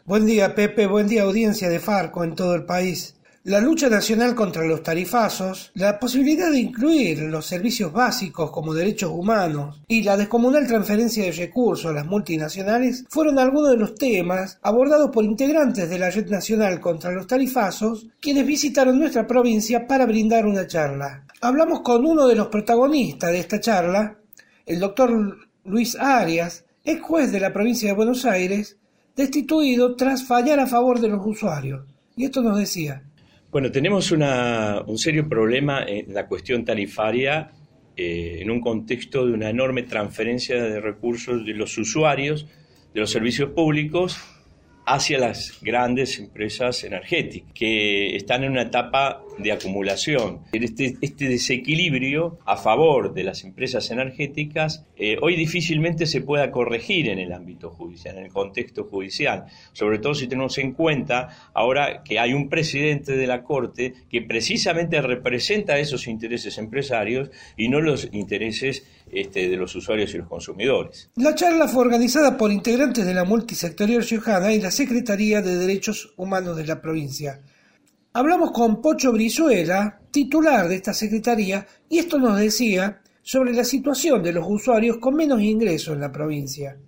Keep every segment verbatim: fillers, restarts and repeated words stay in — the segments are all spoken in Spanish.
Buen día, Pepe. Buen día, audiencia de Farco en todo el país. La lucha nacional contra los tarifazos, la posibilidad de incluir los servicios básicos como derechos humanos y la descomunal transferencia de recursos a las multinacionales fueron algunos de los temas abordados por integrantes de la Red Nacional contra los Tarifazos, quienes visitaron nuestra provincia para brindar una charla. Hablamos con uno de los protagonistas de esta charla, el doctor Luis Arias, ex juez de la provincia de Buenos Aires, destituido tras fallar a favor de los usuarios. Y esto nos decía. Bueno, tenemos una, un serio problema en la cuestión tarifaria eh, en un contexto de una enorme transferencia de recursos de los usuarios de los servicios públicos hacia las grandes empresas energéticas, que están en una etapa de acumulación. Este, este desequilibrio a favor de las empresas energéticas eh, hoy difícilmente se pueda corregir en el ámbito judicial, en el contexto judicial, sobre todo si tenemos en cuenta ahora que hay un presidente de la Corte que precisamente representa esos intereses empresarios y no los intereses este, de los usuarios y los consumidores. La charla fue organizada por integrantes de la multisectorial riojana y la Secretaría de Derechos Humanos de la provincia. Hablamos con Pocho Brizuela, titular de esta secretaría, y esto nos decía sobre la situación de los usuarios con menos ingresos en la provincia.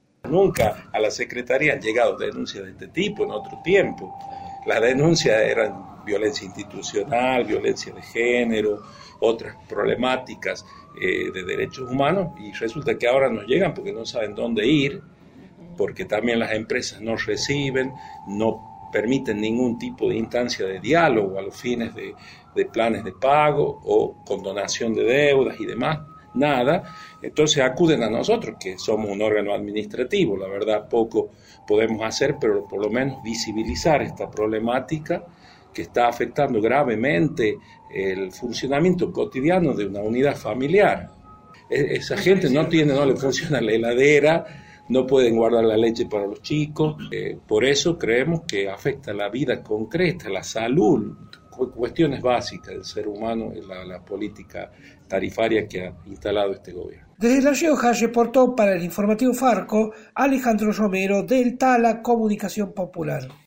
Nunca a la secretaría han llegado denuncias de este tipo en otro tiempo. Las denuncias eran violencia institucional, violencia de género, otras problemáticas eh, de derechos humanos, y resulta que ahora nos llegan porque no saben dónde ir, porque también las empresas no reciben, no permiten ningún tipo de instancia de diálogo a los fines de, de planes de pago o condonación de deudas y demás, nada. Entonces acuden a nosotros, que somos un órgano administrativo. La verdad, poco podemos hacer, pero por lo menos visibilizar esta problemática que está afectando gravemente el funcionamiento cotidiano de una unidad familiar. Esa gente no tiene, no le funciona la heladera, no pueden guardar la leche para los chicos, eh, por eso creemos que afecta la vida concreta, la salud, cu- cuestiones básicas del ser humano en la, la política tarifaria que ha instalado este gobierno. Desde La Rioja reportó para el informativo Farco Alejandro Romero del Tala Comunicación Popular.